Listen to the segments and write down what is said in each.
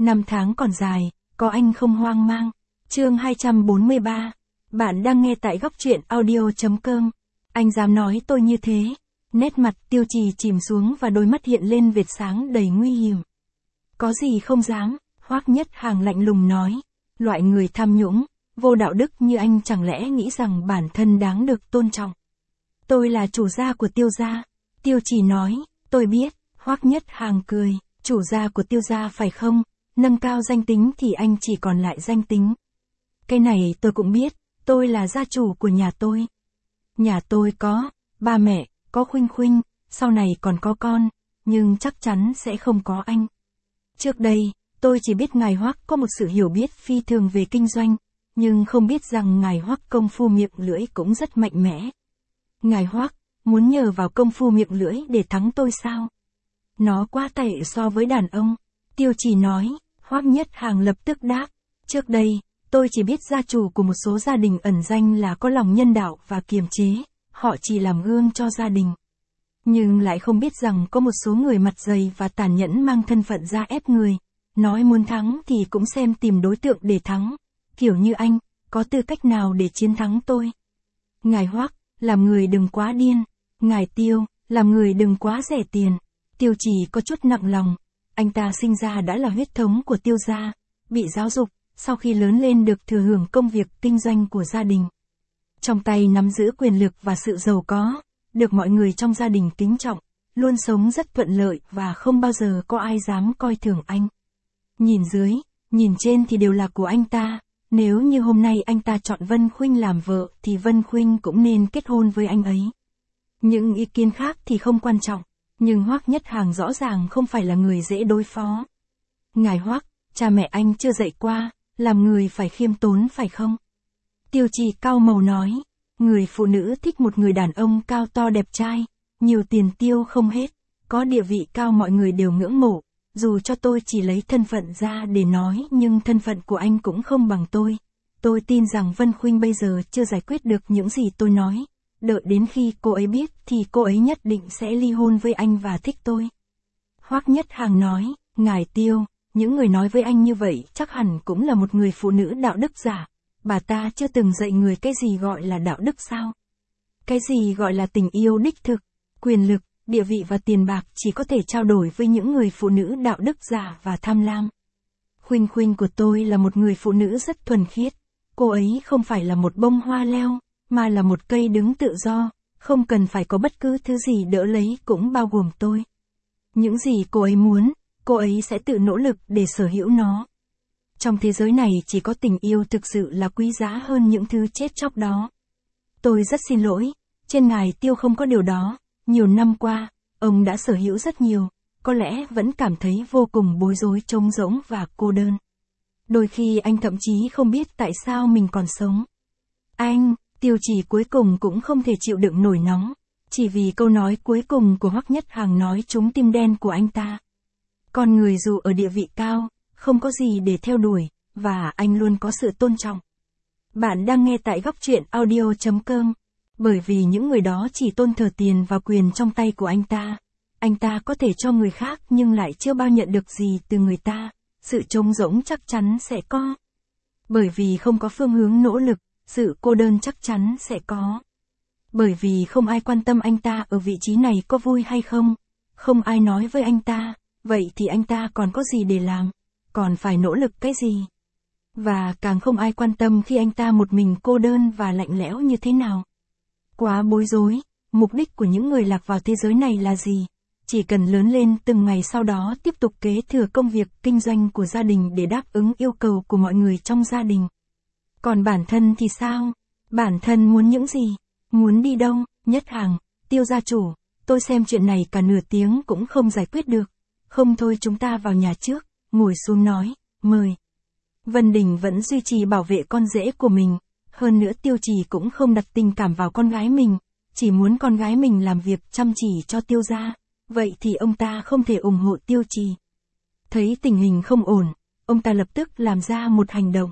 Năm tháng còn dài, có anh không hoang mang. Chương 243. Bạn đang nghe tại góc truyện audio.com. Anh dám nói tôi như thế. Nét mặt Tiêu Trì chìm xuống và đôi mắt hiện lên vệt sáng đầy nguy hiểm. Có gì không dám, Hoắc Nhất Hàng lạnh lùng nói. Loại người tham nhũng, vô đạo đức như anh chẳng lẽ nghĩ rằng bản thân đáng được tôn trọng. Tôi là chủ gia của Tiêu gia. Tiêu Trì nói, tôi biết. Hoắc Nhất Hàng cười, chủ gia của Tiêu gia phải không? Nâng cao danh tính thì anh chỉ còn lại danh tính. Cái này tôi cũng biết, tôi là gia chủ của nhà tôi. Nhà tôi có ba mẹ, có Khuynh Khuynh, sau này còn có con, nhưng chắc chắn sẽ không có anh. Trước đây, tôi chỉ biết ngài Hoắc có một sự hiểu biết phi thường về kinh doanh, nhưng không biết rằng ngài Hoắc công phu miệng lưỡi cũng rất mạnh mẽ. Ngài Hoắc muốn nhờ vào công phu miệng lưỡi để thắng tôi sao? Nó quá tệ so với đàn ông. Tiêu Trì nói. Hoắc Nhất Hàng lập tức đáp. Trước đây, tôi chỉ biết gia chủ của một số gia đình ẩn danh là có lòng nhân đạo và kiềm chế, họ chỉ làm gương cho gia đình. Nhưng lại không biết rằng có một số người mặt dày và tàn nhẫn mang thân phận ra ép người, nói muốn thắng thì cũng xem tìm đối tượng để thắng, kiểu như anh, có tư cách nào để chiến thắng tôi. Ngài Hoắc, làm người đừng quá điên, ngài Tiêu, làm người đừng quá rẻ tiền. Tiêu Trì có chút nặng lòng. Anh ta sinh ra đã là huyết thống của Tiêu gia, bị giáo dục, sau khi lớn lên được thừa hưởng công việc kinh doanh của gia đình. Trong tay nắm giữ quyền lực và sự giàu có, được mọi người trong gia đình kính trọng, luôn sống rất thuận lợi và không bao giờ có ai dám coi thường anh. Nhìn dưới, nhìn trên thì đều là của anh ta, nếu như hôm nay anh ta chọn Vân Khuynh làm vợ thì Vân Khuynh cũng nên kết hôn với anh ấy. Những ý kiến khác thì không quan trọng. Nhưng Hoắc Nhất Hàng rõ ràng không phải là người dễ đối phó. Ngài Hoắc, cha mẹ anh chưa dạy qua, làm người phải khiêm tốn phải không? Tiêu Trì cau màu nói, người phụ nữ thích một người đàn ông cao to đẹp trai, nhiều tiền tiêu không hết, có địa vị cao mọi người đều ngưỡng mộ, dù cho tôi chỉ lấy thân phận ra để nói nhưng thân phận của anh cũng không bằng tôi. Tôi tin rằng Vân Khuynh bây giờ chưa giải quyết được những gì tôi nói. Đợi đến khi cô ấy biết thì cô ấy nhất định sẽ ly hôn với anh và thích tôi. Hoắc Nhất Hàng nói, ngài Tiêu, những người nói với anh như vậy chắc hẳn cũng là một người phụ nữ đạo đức giả. Bà ta chưa từng dạy người cái gì gọi là đạo đức sao? Cái gì gọi là tình yêu đích thực, quyền lực, địa vị và tiền bạc chỉ có thể trao đổi với những người phụ nữ đạo đức giả và tham lam. Khuynh Khuynh của tôi là một người phụ nữ rất thuần khiết. Cô ấy không phải là một bông hoa leo, mà là một cây đứng tự do, không cần phải có bất cứ thứ gì đỡ lấy cũng bao gồm tôi. Những gì cô ấy muốn, cô ấy sẽ tự nỗ lực để sở hữu nó. Trong thế giới này chỉ có tình yêu thực sự là quý giá hơn những thứ chết chóc đó. Tôi rất xin lỗi, trên ngài Tiêu không có điều đó, nhiều năm qua, ông đã sở hữu rất nhiều, có lẽ vẫn cảm thấy vô cùng bối rối trống rỗng và cô đơn. Đôi khi anh thậm chí không biết tại sao mình còn sống. Anh... Tiêu Trì cuối cùng cũng không thể chịu đựng nổi nóng, chỉ vì câu nói cuối cùng của Hoắc Nhất Hàng nói trúng tim đen của anh ta. Con người dù ở địa vị cao, không có gì để theo đuổi, và anh luôn có sự tôn trọng. Bạn đang nghe tại góc truyện audio.com, bởi vì những người đó chỉ tôn thờ tiền và quyền trong tay của anh ta có thể cho người khác nhưng lại chưa bao nhận được gì từ người ta, sự trống rỗng chắc chắn sẽ có. Bởi vì không có phương hướng nỗ lực, sự cô đơn chắc chắn sẽ có. Bởi vì không ai quan tâm anh ta ở vị trí này có vui hay không. Không ai nói với anh ta, vậy thì anh ta còn có gì để làm, còn phải nỗ lực cái gì. Và càng không ai quan tâm khi anh ta một mình cô đơn và lạnh lẽo như thế nào. Quá bối rối, mục đích của những người lạc vào thế giới này là gì? Chỉ cần lớn lên từng ngày sau đó tiếp tục kế thừa công việc kinh doanh của gia đình để đáp ứng yêu cầu của mọi người trong gia đình. Còn bản thân thì sao? Bản thân muốn những gì? Muốn đi đâu? Nhất Hàng, Tiêu gia chủ, tôi xem chuyện này cả nửa tiếng cũng không giải quyết được. Không thôi chúng ta vào nhà trước, ngồi xuống nói, mời. Vân Đình vẫn duy trì bảo vệ con rể của mình. Hơn nữa Tiêu Trì cũng không đặt tình cảm vào con gái mình, chỉ muốn con gái mình làm việc chăm chỉ cho Tiêu gia. Vậy thì ông ta không thể ủng hộ Tiêu Trì. Thấy tình hình không ổn, ông ta lập tức làm ra một hành động.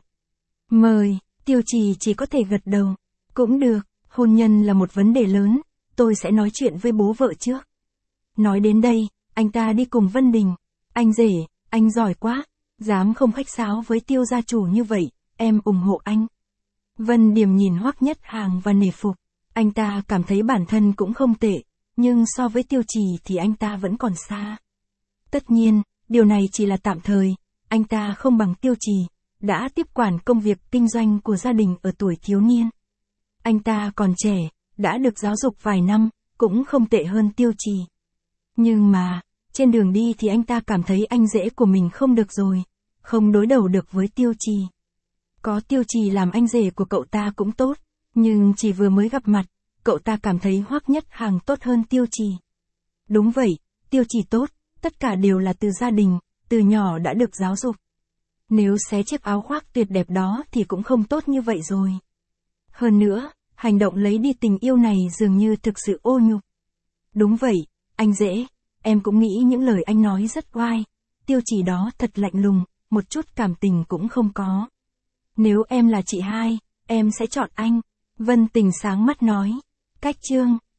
Mời, Tiêu Trì chỉ có thể gật đầu. Cũng được, hôn nhân là một vấn đề lớn, tôi sẽ nói chuyện với bố vợ trước. Nói đến đây, anh ta đi cùng Vân Đình. Anh rể, anh giỏi quá. Dám không khách sáo với Tiêu gia chủ như vậy, em ủng hộ anh. Vân Điềm nhìn Hoắc Nhất Hàng và nể phục. Anh ta cảm thấy bản thân cũng không tệ, nhưng so với Tiêu Trì thì anh ta vẫn còn xa. Tất nhiên, điều này chỉ là tạm thời, anh ta không bằng Tiêu Trì, đã tiếp quản công việc kinh doanh của gia đình ở tuổi thiếu niên. Anh ta còn trẻ, đã được giáo dục vài năm, cũng không tệ hơn Tiêu Trì. Nhưng mà, trên đường đi thì anh ta cảm thấy anh rể của mình không được rồi, không đối đầu được với Tiêu Trì. Có Tiêu Trì làm anh rể của cậu ta cũng tốt, nhưng chỉ vừa mới gặp mặt, cậu ta cảm thấy Hoắc Nhất Hàng tốt hơn Tiêu Trì. Đúng vậy, Tiêu Trì tốt, tất cả đều là từ gia đình, từ nhỏ đã được giáo dục. Nếu xé chiếc áo khoác tuyệt đẹp đó thì cũng không tốt như vậy rồi. Hơn nữa, hành động lấy đi tình yêu này dường như thực sự ô nhục. Đúng vậy, anh rể, em cũng nghĩ những lời anh nói rất oai. Tiêu Trì đó thật lạnh lùng, một chút cảm tình cũng không có. Nếu em là chị hai, em sẽ chọn anh. Vân Tình sáng mắt nói. Cách chương